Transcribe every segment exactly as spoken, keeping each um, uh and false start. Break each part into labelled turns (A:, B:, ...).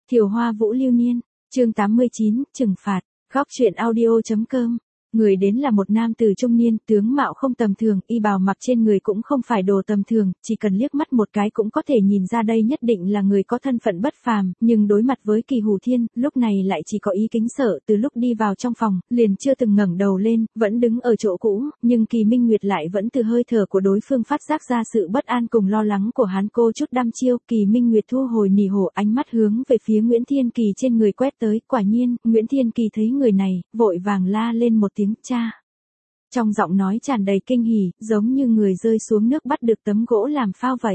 A: Thiều Hoa Vũ Lưu Niên, chương tám mươi chín, trừng phạt, góc truyện audio.com. Người đến là một nam tử trung niên, tướng mạo không tầm thường, y bào mặc trên người cũng không phải đồ tầm thường, chỉ cần liếc mắt một cái cũng có thể nhìn ra đây nhất định là người có thân phận bất phàm, nhưng đối mặt với Kỳ Hủ Thiên, lúc này lại chỉ có ý kính sợ, từ lúc đi vào trong phòng, liền chưa từng ngẩng đầu lên, vẫn đứng ở chỗ cũ, nhưng Kỳ Minh Nguyệt lại vẫn từ hơi thở của đối phương phát giác ra sự bất an cùng lo lắng của hắn. Cô chút đăm chiêu, Kỳ Minh Nguyệt thu hồi nỉ hổ, ánh mắt hướng về phía Nguyễn Thiên Kỳ trên người quét tới, quả nhiên, Nguyễn Thiên Kỳ thấy người này, vội vàng la lên một tiếng cha. Trong giọng nói tràn đầy kinh hỉ, giống như người rơi xuống nước bắt được tấm gỗ làm phao vậy.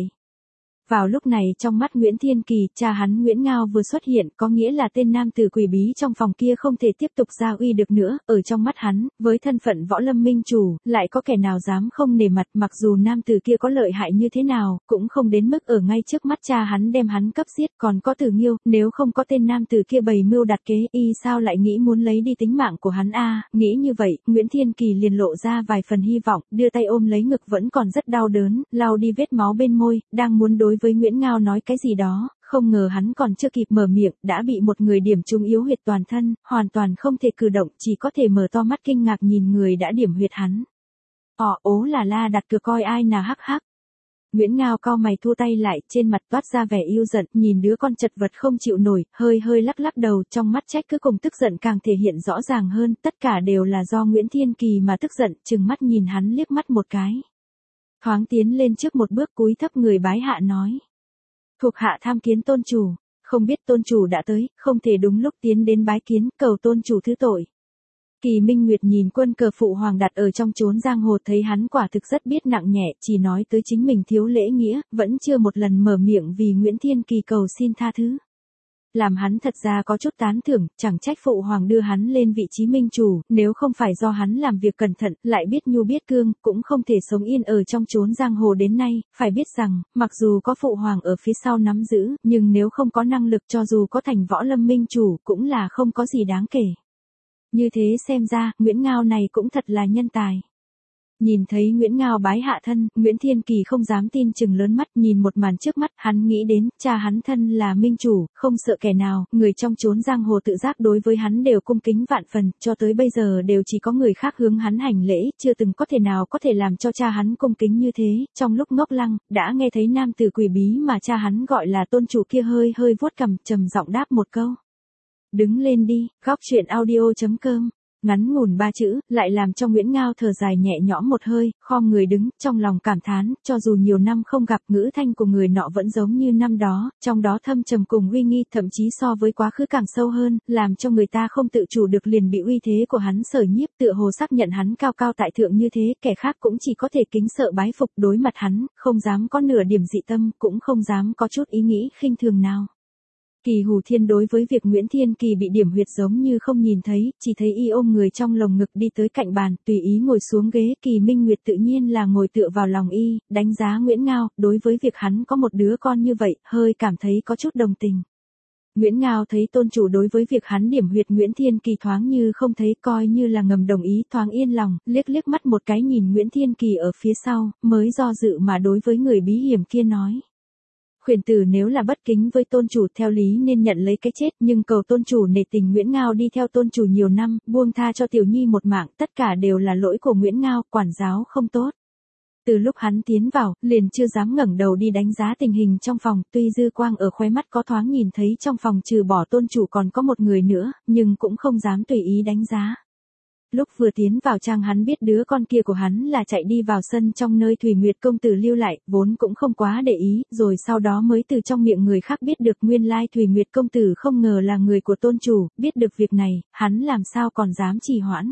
A: Vào lúc này trong mắt Nguyễn Thiên Kỳ, cha hắn Nguyễn Ngao vừa xuất hiện, có nghĩa là tên nam tử quỷ bí trong phòng kia không thể tiếp tục gia uy được nữa, ở trong mắt hắn, với thân phận võ lâm minh chủ, lại có kẻ nào dám không nể mặt, mặc dù nam tử kia có lợi hại như thế nào, cũng không đến mức ở ngay trước mắt cha hắn đem hắn cấp giết. Còn có Tử Nghiêu, nếu không có tên nam tử kia bày mưu đặt kế, y sao lại nghĩ muốn lấy đi tính mạng của hắn a? Nghĩ như vậy, Nguyễn Thiên Kỳ liền lộ ra vài phần hy vọng, đưa tay ôm lấy ngực vẫn còn rất đau đớn, lau đi vết máu bên môi, đang muốn đối với Nguyễn Ngao nói cái gì đó, không ngờ hắn còn chưa kịp mở miệng, đã bị một người điểm trúng yếu huyệt toàn thân, hoàn toàn không thể cử động, chỉ có thể mở to mắt kinh ngạc nhìn người đã điểm huyệt hắn. Ồ, ố là la đặt cược coi ai nà hắc hắc. Nguyễn Ngao cau mày thu tay lại, trên mặt toát ra vẻ yêu giận, nhìn đứa con chật vật không chịu nổi, hơi hơi lắc lắc đầu, trong mắt trách cứ cùng tức giận càng thể hiện rõ ràng hơn, tất cả đều là do Nguyễn Thiên Kỳ mà tức giận, trừng mắt nhìn hắn liếc mắt một cái. Thoáng tiến lên trước một bước cúi thấp người bái hạ nói. Thuộc hạ tham kiến tôn chủ, không biết tôn chủ đã tới, không thể đúng lúc tiến đến bái kiến, cầu tôn chủ thứ tội. Kỳ Minh Nguyệt nhìn quân cờ phụ hoàng đặt ở trong chốn giang hồ, thấy hắn quả thực rất biết nặng nhẹ, chỉ nói tới chính mình thiếu lễ nghĩa, vẫn chưa một lần mở miệng vì Nguyễn Thiên Kỳ cầu xin tha thứ. Làm hắn thật ra có chút tán thưởng, chẳng trách phụ hoàng đưa hắn lên vị trí minh chủ, nếu không phải do hắn làm việc cẩn thận, lại biết nhu biết cương, cũng không thể sống yên ở trong chốn giang hồ đến nay. Phải biết rằng, mặc dù có phụ hoàng ở phía sau nắm giữ, nhưng nếu không có năng lực, cho dù có thành võ lâm minh chủ, cũng là không có gì đáng kể. Như thế xem ra, Nguyễn Ngao này cũng thật là nhân tài. Nhìn thấy Nguyễn Ngao bái hạ thân, Nguyễn Thiên Kỳ không dám tin, chừng lớn mắt nhìn một màn trước mắt, hắn nghĩ đến, cha hắn thân là minh chủ, không sợ kẻ nào, người trong chốn giang hồ tự giác đối với hắn đều cung kính vạn phần, cho tới bây giờ đều chỉ có người khác hướng hắn hành lễ, chưa từng có thể nào có thể làm cho cha hắn cung kính như thế. Trong lúc ngốc lăng, đã nghe thấy nam tử quỷ bí mà cha hắn gọi là tôn chủ kia hơi hơi vuốt cằm, trầm giọng đáp một câu. Đứng lên đi, góc truyện audio.com. Ngắn ngủn ba chữ, lại làm cho Nguyễn Ngao thở dài nhẹ nhõm một hơi, khom người đứng, trong lòng cảm thán, cho dù nhiều năm không gặp, ngữ thanh của người nọ vẫn giống như năm đó, trong đó thâm trầm cùng uy nghi, thậm chí so với quá khứ càng sâu hơn, làm cho người ta không tự chủ được liền bị uy thế của hắn sở nhiếp, tựa hồ xác nhận hắn cao cao tại thượng như thế, kẻ khác cũng chỉ có thể kính sợ bái phục, đối mặt hắn, không dám có nửa điểm dị tâm, cũng không dám có chút ý nghĩ khinh thường nào. Kỳ Hủ Thiên đối với việc Nguyễn Thiên Kỳ bị điểm huyệt giống như không nhìn thấy, chỉ thấy y ôm người trong lồng ngực đi tới cạnh bàn, tùy ý ngồi xuống ghế. Kỳ Minh Nguyệt tự nhiên là ngồi tựa vào lòng y, đánh giá Nguyễn Ngao, đối với việc hắn có một đứa con như vậy, hơi cảm thấy có chút đồng tình. Nguyễn Ngao thấy tôn chủ đối với việc hắn điểm huyệt Nguyễn Thiên Kỳ thoáng như không thấy, coi như là ngầm đồng ý, thoáng yên lòng, liếc liếc mắt một cái nhìn Nguyễn Thiên Kỳ ở phía sau, mới do dự mà đối với người bí hiểm kia nói. Khuyển tử nếu là bất kính với tôn chủ theo lý nên nhận lấy cái chết, nhưng cầu tôn chủ nể tình Nguyễn Ngao đi theo tôn chủ nhiều năm, buông tha cho tiểu nhi một mạng, tất cả đều là lỗi của Nguyễn Ngao, quản giáo không tốt. Từ lúc hắn tiến vào, liền chưa dám ngẩng đầu đi đánh giá tình hình trong phòng, tuy dư quang ở khóe mắt có thoáng nhìn thấy trong phòng trừ bỏ tôn chủ còn có một người nữa, nhưng cũng không dám tùy ý đánh giá. Lúc vừa tiến vào trang hắn biết đứa con kia của hắn là chạy đi vào sân trong nơi Thủy Nguyệt công tử lưu lại, vốn cũng không quá để ý, rồi sau đó mới từ trong miệng người khác biết được nguyên lai Thủy Nguyệt công tử không ngờ là người của tôn chủ, biết được việc này, hắn làm sao còn dám trì hoãn.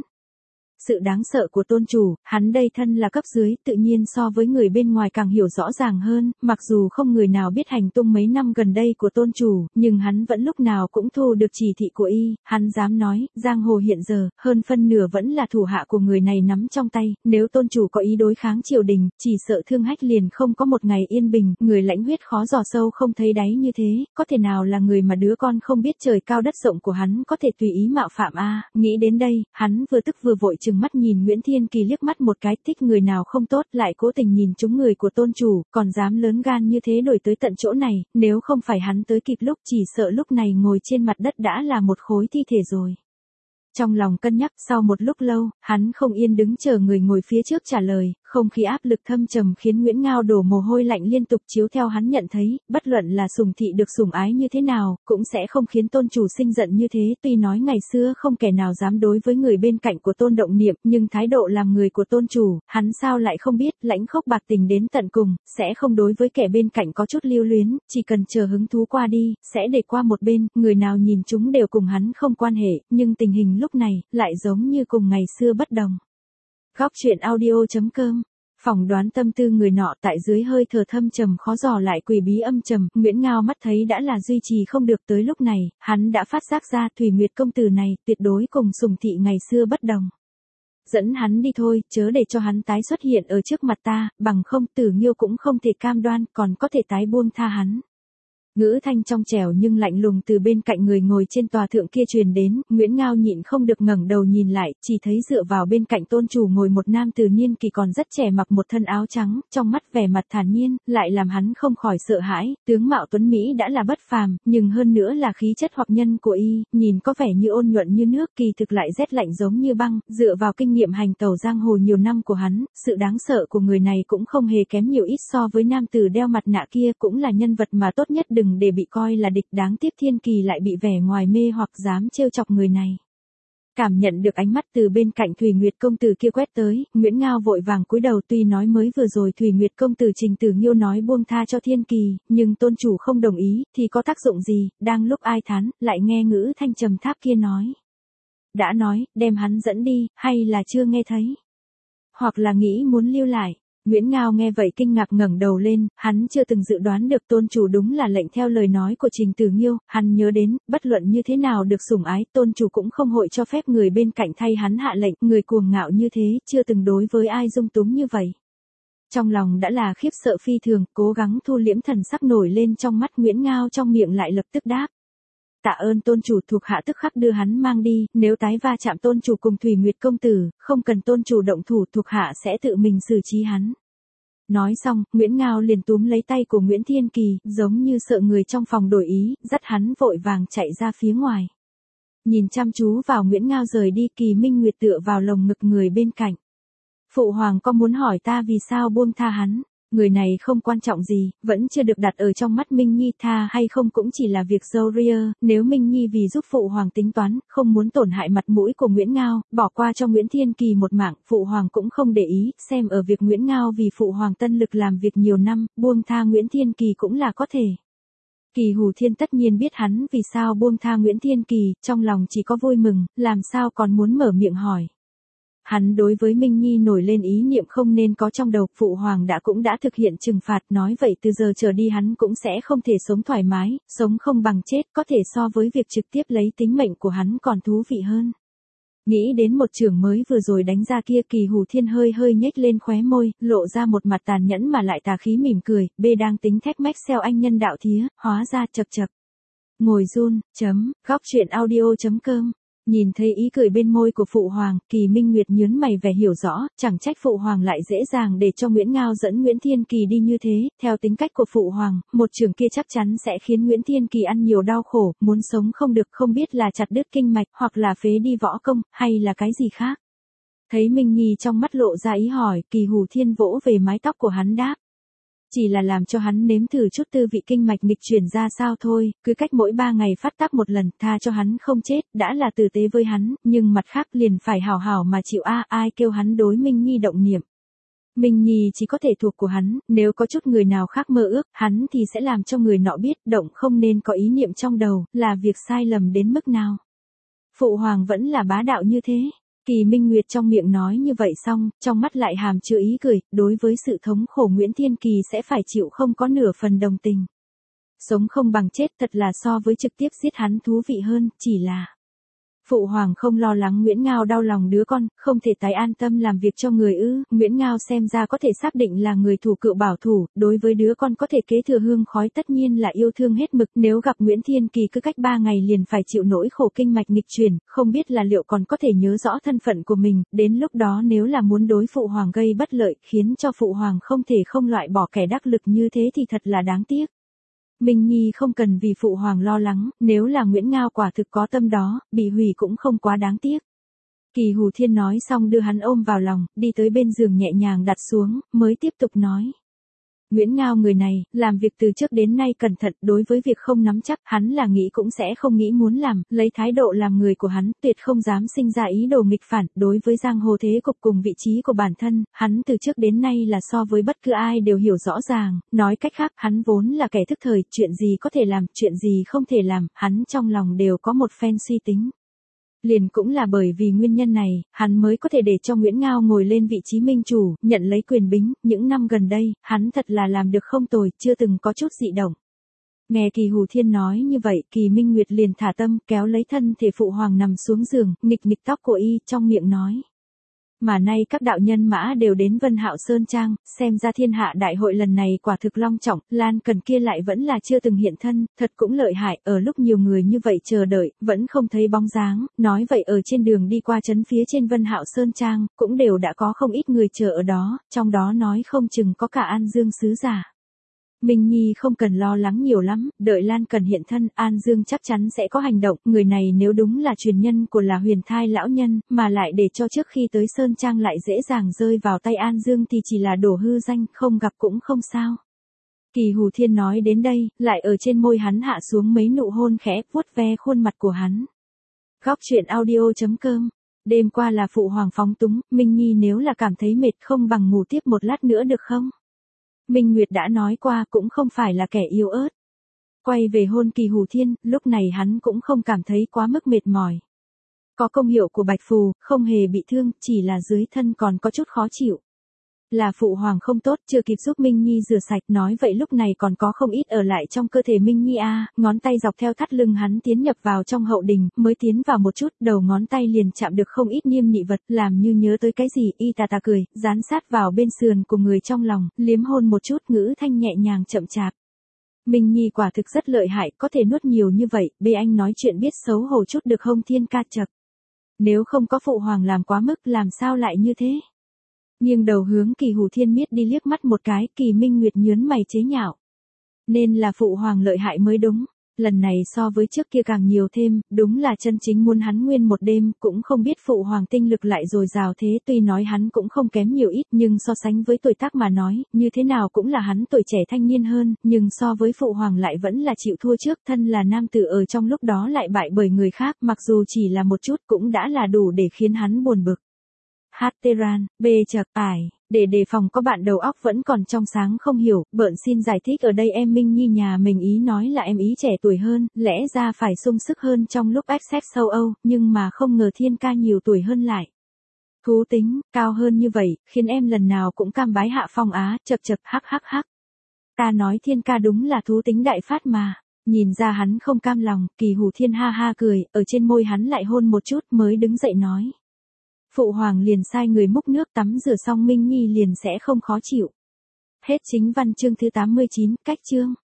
A: Sự đáng sợ của tôn chủ, hắn đây thân là cấp dưới, tự nhiên so với người bên ngoài càng hiểu rõ ràng hơn, mặc dù không người nào biết hành tung mấy năm gần đây của tôn chủ, nhưng hắn vẫn lúc nào cũng thu được chỉ thị của y, hắn dám nói, giang hồ hiện giờ, hơn phân nửa vẫn là thủ hạ của người này nắm trong tay, nếu tôn chủ có ý đối kháng triều đình, chỉ sợ thương hách liền không có một ngày yên bình, người lãnh huyết khó dò sâu không thấy đáy như thế, có thể nào là người mà đứa con không biết trời cao đất rộng của hắn có thể tùy ý mạo phạm a? Nghĩ đến đây, hắn vừa tức vừa vội chừng chừng mắt nhìn Nguyễn Thiên Kỳ liếc mắt một cái, thích người nào không tốt lại cố tình nhìn trúng người của tôn chủ, còn dám lớn gan như thế đổi tới tận chỗ này, nếu không phải hắn tới kịp lúc chỉ sợ lúc này ngồi trên mặt đất đã là một khối thi thể rồi. Trong lòng cân nhắc, sau một lúc lâu, hắn không yên đứng chờ người ngồi phía trước trả lời, không khí áp lực thâm trầm khiến Nguyễn Ngao đổ mồ hôi lạnh liên tục chiếu theo hắn nhận thấy, bất luận là sủng thị được sủng ái như thế nào, cũng sẽ không khiến tôn chủ sinh giận như thế, tuy nói ngày xưa không kẻ nào dám đối với người bên cạnh của tôn động niệm, nhưng thái độ làm người của tôn chủ, hắn sao lại không biết, lãnh khốc bạc tình đến tận cùng, sẽ không đối với kẻ bên cạnh có chút lưu luyến, chỉ cần chờ hứng thú qua đi, sẽ để qua một bên, người nào nhìn chúng đều cùng hắn không quan hệ, nhưng tình hình lúc này, lại giống như cùng ngày xưa bất đồng. Góc truyện audio chấm com phỏng đoán tâm tư người nọ tại dưới hơi thở thâm trầm khó dò lại quỷ bí âm trầm, Nguyễn Ngao mắt thấy đã là duy trì không được tới lúc này, hắn đã phát giác ra Thủy Nguyệt công tử này tuyệt đối cùng sủng thị ngày xưa bất đồng. Dẫn hắn đi thôi, chớ để cho hắn tái xuất hiện ở trước mặt ta, bằng không Tử Nghiêu cũng không thể cam đoan, còn có thể tái buông tha hắn. Ngữ thanh trong trẻo nhưng lạnh lùng từ bên cạnh người ngồi trên tòa thượng kia truyền đến, Nguyễn Ngao nhịn không được ngẩng đầu nhìn lại, chỉ thấy dựa vào bên cạnh tôn chủ ngồi một nam từ niên kỳ còn rất trẻ mặc một thân áo trắng, trong mắt vẻ mặt thản nhiên, lại làm hắn không khỏi sợ hãi, tướng mạo tuấn Mỹ đã là bất phàm, nhưng hơn nữa là khí chất hoặc nhân của y, nhìn có vẻ như ôn nhuận như nước, kỳ thực lại rét lạnh giống như băng, dựa vào kinh nghiệm hành tẩu giang hồ nhiều năm của hắn, sự đáng sợ của người này cũng không hề kém nhiều ít so với nam tử đeo mặt nạ kia, cũng là nhân vật mà tốt nhất đừng để bị coi là địch, đáng tiếc Thiên Kỳ lại bị vẻ ngoài mê hoặc dám trêu chọc người này. Cảm nhận được ánh mắt từ bên cạnh Thủy Nguyệt công tử kia quét tới, Nguyễn Ngao vội vàng cúi đầu, tuy nói mới vừa rồi Thủy Nguyệt công tử Trình Tử Nghiêu nói buông tha cho Thiên Kỳ, nhưng tôn chủ không đồng ý, thì có tác dụng gì, đang lúc ai thán, lại nghe ngữ thanh trầm tháp kia nói. Đã nói, đem hắn dẫn đi, hay là chưa nghe thấy? Hoặc là nghĩ muốn lưu lại? Nguyễn Ngao nghe vậy kinh ngạc ngẩng đầu lên, hắn chưa từng dự đoán được tôn chủ đúng là lệnh theo lời nói của Trình Tử Nghiêu, hắn nhớ đến, bất luận như thế nào được sủng ái, tôn chủ cũng không hội cho phép người bên cạnh thay hắn hạ lệnh, người cuồng ngạo như thế, chưa từng đối với ai dung túng như vậy. Trong lòng đã là khiếp sợ phi thường, cố gắng thu liễm thần sắc nổi lên trong mắt Nguyễn Ngao, trong miệng lại lập tức đáp. Tạ ơn tôn chủ, thuộc hạ tức khắc đưa hắn mang đi, nếu tái va chạm tôn chủ cùng Thủy Nguyệt công tử, không cần tôn chủ động thủ, thuộc hạ sẽ tự mình xử trí hắn. Nói xong, Nguyễn Ngao liền túm lấy tay của Nguyễn Thiên Kỳ, giống như sợ người trong phòng đổi ý, dắt hắn vội vàng chạy ra phía ngoài. Nhìn chăm chú vào Nguyễn Ngao rời đi, Kỳ Minh Nguyệt tựa vào lồng ngực người bên cạnh. Phụ hoàng có muốn hỏi ta vì sao buông tha hắn? Người này không quan trọng gì, vẫn chưa được đặt ở trong mắt Minh Nhi, tha hay không cũng chỉ là việc dâu ria, nếu Minh Nhi vì giúp phụ hoàng tính toán, không muốn tổn hại mặt mũi của Nguyễn Ngao, bỏ qua cho Nguyễn Thiên Kỳ một mạng, phụ hoàng cũng không để ý, xem ở việc Nguyễn Ngao vì phụ hoàng tân lực làm việc nhiều năm, buông tha Nguyễn Thiên Kỳ cũng là có thể. Kỳ Hù Thiên tất nhiên biết hắn vì sao buông tha Nguyễn Thiên Kỳ, trong lòng chỉ có vui mừng, làm sao còn muốn mở miệng hỏi. Hắn đối với Minh Nhi nổi lên ý niệm không nên có trong đầu, phụ hoàng đã cũng đã thực hiện trừng phạt, nói vậy từ giờ trở đi hắn cũng sẽ không thể sống thoải mái, sống không bằng chết, có thể so với việc trực tiếp lấy tính mệnh của hắn còn thú vị hơn. Nghĩ đến một chưởng mới vừa rồi đánh ra kia, Kỳ Hù Thiên hơi hơi nhếch lên khóe môi, lộ ra một mặt tàn nhẫn mà lại tà khí mỉm cười, bê đang tính thách mách xeo anh nhân đạo thía, hóa ra chập chập. Ngồi run, chấm, góc truyện audio chấm com. Nhìn thấy ý cười bên môi của phụ hoàng, Kỳ Minh Nguyệt nhớn mày vẻ hiểu rõ, chẳng trách phụ hoàng lại dễ dàng để cho Nguyễn Ngao dẫn Nguyễn Thiên Kỳ đi như thế, theo tính cách của phụ hoàng, một trường kia chắc chắn sẽ khiến Nguyễn Thiên Kỳ ăn nhiều đau khổ, muốn sống không được, không biết là chặt đứt kinh mạch, hoặc là phế đi võ công, hay là cái gì khác. Thấy Minh Nhi trong mắt lộ ra ý hỏi, Kỳ Hù Thiên vỗ về mái tóc của hắn đáp. Chỉ là làm cho hắn nếm thử chút tư vị kinh mạch nghịch chuyển ra sao thôi, cứ cách mỗi ba ngày phát tác một lần, tha cho hắn không chết, đã là tử tế với hắn, nhưng mặt khác liền phải hảo hảo mà chịu a, ai kêu hắn đối Minh Nhi động niệm. Minh Nhi chỉ có thể thuộc của hắn, nếu có chút người nào khác mơ ước, hắn thì sẽ làm cho người nọ biết, động không nên có ý niệm trong đầu, là việc sai lầm đến mức nào. Phụ hoàng vẫn là bá đạo như thế. Kỳ Minh Nguyệt trong miệng nói như vậy xong, trong mắt lại hàm chứa ý cười, đối với sự thống khổ Nguyễn Thiên Kỳ sẽ phải chịu không có nửa phần đồng tình. Sống không bằng chết thật là so với trực tiếp giết hắn thú vị hơn, chỉ là Phụ hoàng không lo lắng Nguyễn Ngao đau lòng đứa con, không thể tái an tâm làm việc cho người ư? Nguyễn Ngao xem ra có thể xác định là người thủ cựu bảo thủ, đối với đứa con có thể kế thừa hương khói tất nhiên là yêu thương hết mực. Nếu gặp Nguyễn Thiên Kỳ cứ cách ba ngày liền phải chịu nỗi khổ kinh mạch nghịch chuyển, không biết là liệu còn có thể nhớ rõ thân phận của mình, đến lúc đó nếu là muốn đối phụ hoàng gây bất lợi, khiến cho phụ hoàng không thể không loại bỏ kẻ đắc lực như thế thì thật là đáng tiếc. Minh Nhi không cần vì phụ hoàng lo lắng, nếu là Nguyễn Ngao quả thực có tâm đó, bị hủy cũng không quá đáng tiếc. Kỳ Hù Thiên nói xong đưa hắn ôm vào lòng, đi tới bên giường nhẹ nhàng đặt xuống, mới tiếp tục nói. Nguyễn Ngao người này, làm việc từ trước đến nay cẩn thận, đối với việc không nắm chắc, hắn là nghĩ cũng sẽ không nghĩ muốn làm, lấy thái độ làm người của hắn, tuyệt không dám sinh ra ý đồ nghịch phản, đối với giang hồ thế cục cùng vị trí của bản thân, hắn từ trước đến nay là so với bất cứ ai đều hiểu rõ ràng, nói cách khác, hắn vốn là kẻ thức thời, chuyện gì có thể làm, chuyện gì không thể làm, hắn trong lòng đều có một phen suy tính. Liền cũng là bởi vì nguyên nhân này, hắn mới có thể để cho Nguyễn Ngao ngồi lên vị trí minh chủ, nhận lấy quyền bính, những năm gần đây, hắn thật là làm được không tồi, chưa từng có chút dị động. Nghe Kỳ Hù Thiên nói như vậy, Kỳ Minh Nguyệt liền thả tâm, kéo lấy thân thể phụ hoàng nằm xuống giường, nghịch nghịch tóc của y, trong miệng nói. Mà nay các đạo nhân mã đều đến Vân Hạo Sơn Trang, xem ra thiên hạ đại hội lần này quả thực long trọng, Lan Cần kia lại vẫn là chưa từng hiện thân, thật cũng lợi hại, ở lúc nhiều người như vậy chờ đợi, vẫn không thấy bóng dáng, nói vậy ở trên đường đi qua trấn phía trên Vân Hạo Sơn Trang, cũng đều đã có không ít người chờ ở đó, trong đó nói không chừng có cả An Dương sứ giả. Minh Nhi không cần lo lắng nhiều lắm, đợi Lan Cần hiện thân, An Dương chắc chắn sẽ có hành động, người này nếu đúng là truyền nhân của là Huyền Thai lão nhân, mà lại để cho trước khi tới Sơn Trang lại dễ dàng rơi vào tay An Dương thì chỉ là đổ hư danh, không gặp cũng không sao. Kỳ Hù Thiên nói đến đây, lại ở trên môi hắn hạ xuống mấy nụ hôn khẽ, vuốt ve khuôn mặt của hắn. Góc truyện audio chấm com. Đêm qua là phụ hoàng phóng túng, Minh Nhi nếu là cảm thấy mệt không bằng ngủ tiếp một lát nữa được không? Minh Nguyệt đã nói qua cũng không phải là kẻ yếu ớt. Quay về hôn Kỳ Hù Thiên, lúc này hắn cũng không cảm thấy quá mức mệt mỏi. Có công hiệu của bạch phù, không hề bị thương, chỉ là dưới thân còn có chút khó chịu. Là phụ hoàng không tốt, chưa kịp giúp Minh Nhi rửa sạch, nói vậy lúc này còn có không ít ở lại trong cơ thể Minh Nhi a, à, ngón tay dọc theo thắt lưng hắn tiến nhập vào trong hậu đình, mới tiến vào một chút, đầu ngón tay liền chạm được không ít niêm nị vật, làm như nhớ tới cái gì, y tà tà cười, dán sát vào bên sườn của người trong lòng, liếm hôn một chút, ngữ thanh nhẹ nhàng chậm chạp. Minh Nhi quả thực rất lợi hại, có thể nuốt nhiều như vậy, bê anh nói chuyện biết xấu hổ chút được không Thiên ca chậc. Nếu không có phụ hoàng làm quá mức làm sao lại như thế? Nghiêng đầu hướng Kỳ Hù Thiên miết đi liếc mắt một cái, Kỳ Minh Nguyệt nhớn mày chế nhạo. Nên là phụ hoàng lợi hại mới đúng, lần này so với trước kia càng nhiều thêm, đúng là chân chính muốn hắn nguyên một đêm, cũng không biết phụ hoàng tinh lực lại dồi dào thế, tuy nói hắn cũng không kém nhiều ít, nhưng so sánh với tuổi tác mà nói, như thế nào cũng là hắn tuổi trẻ thanh niên hơn, nhưng so với phụ hoàng lại vẫn là chịu thua trước, thân là nam tử ở trong lúc đó lại bại bởi người khác, mặc dù chỉ là một chút cũng đã là đủ để khiến hắn buồn bực. Hát Teran, B chậc ải, để đề phòng có bạn đầu óc vẫn còn trong sáng không hiểu, bợn xin giải thích ở đây em Minh Nhi nhà mình ý nói là em ý trẻ tuổi hơn, lẽ ra phải sung sức hơn trong lúc Access châu Âu, nhưng mà không ngờ Thiên ca nhiều tuổi hơn lại. Thú tính, cao hơn như vậy, khiến em lần nào cũng cam bái hạ phong á, chậc chậc hắc hắc hắc. Ta nói Thiên ca đúng là thú tính đại phát mà. Nhìn ra hắn không cam lòng, Kỳ Hù Thiên ha ha cười, ở trên môi hắn lại hôn một chút mới đứng dậy nói. Phụ hoàng liền sai người múc nước tắm rửa xong Minh Nhi liền sẽ không khó chịu. Hết chính văn chương thứ tám mươi chín, cách chương.